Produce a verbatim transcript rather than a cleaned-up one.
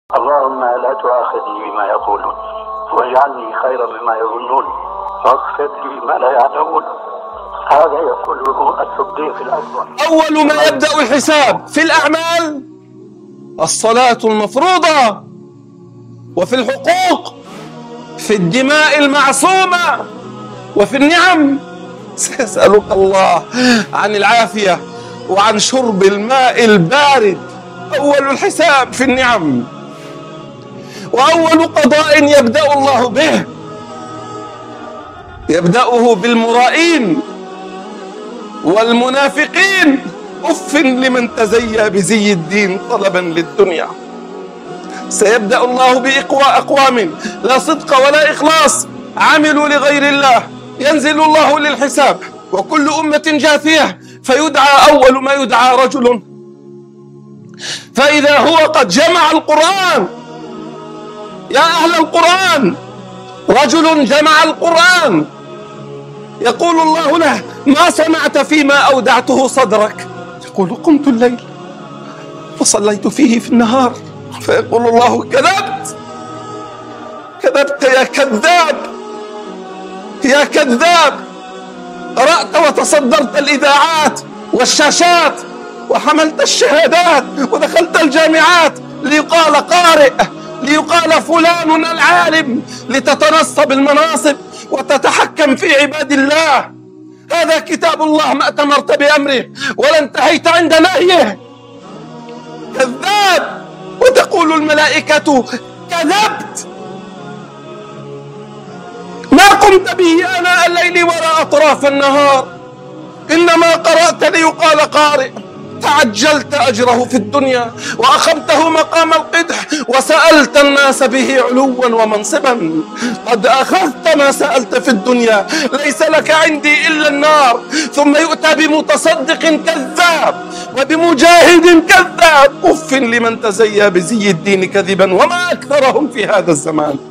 اللهم لا تؤاخذني بما يقولون واجعلني خيرا مما يظنون واغفر لي ما لا يعلمون. هذا يقوله الصديق الأكبر. أول ما يبدأ الحساب في الأعمال الصلاة المفروضة، وفي الحقوق، في الدماء المعصومة، وفي النعم. سيسألك الله عن العافية وعن شرب الماء البارد. أول الحساب في النعم، وأول قضاء يبدأ الله به يبدأه بالمرائين والمنافقين. أف لمن تزيى بزي الدين طلبا للدنيا. سيبدأ الله بإقواء أقوام لا صدق ولا إخلاص عملوا لغير الله، ينزل الله للحساب وكل أمة جاثية، فيدعى أول ما يدعى رجل، فإذا هو قد جمع القرآن. يا أهل القرآن، رجل جمع القرآن يقول الله له: ما صنعت فيما أودعته صدرك؟ يقول: قمت الليل وصليت فيه في النهار. فيقول الله: كذبت كذبت يا كذاب يا كذاب. قرأت وتصدرت الإذاعات والشاشات وحملت الشهادات ودخلت الجامعات ليقال قارئ، ليقال فلان العالم، لتتنصب المناصب وتتحكم في عباد الله. هذا كتاب الله، ما أتمرت بأمره ولا انتهيت عند نهيه. كذاب. وتقول الملائكة: كذبت، ما قمت به آناء الليل ولا أطراف النهار، إنما قرأت ليقال قارئ. تعجلت أجره في الدنيا وأخذته مقام القدح وسألت الناس به علوا ومنصبا. قد أخذت ما سألت في الدنيا، ليس لك عندي إلا النار. ثم يؤتى بمتصدق كذاب وبمجاهد كذاب. أف لمن تزيى بزي الدين كذبا، وما أكثرهم في هذا الزمان.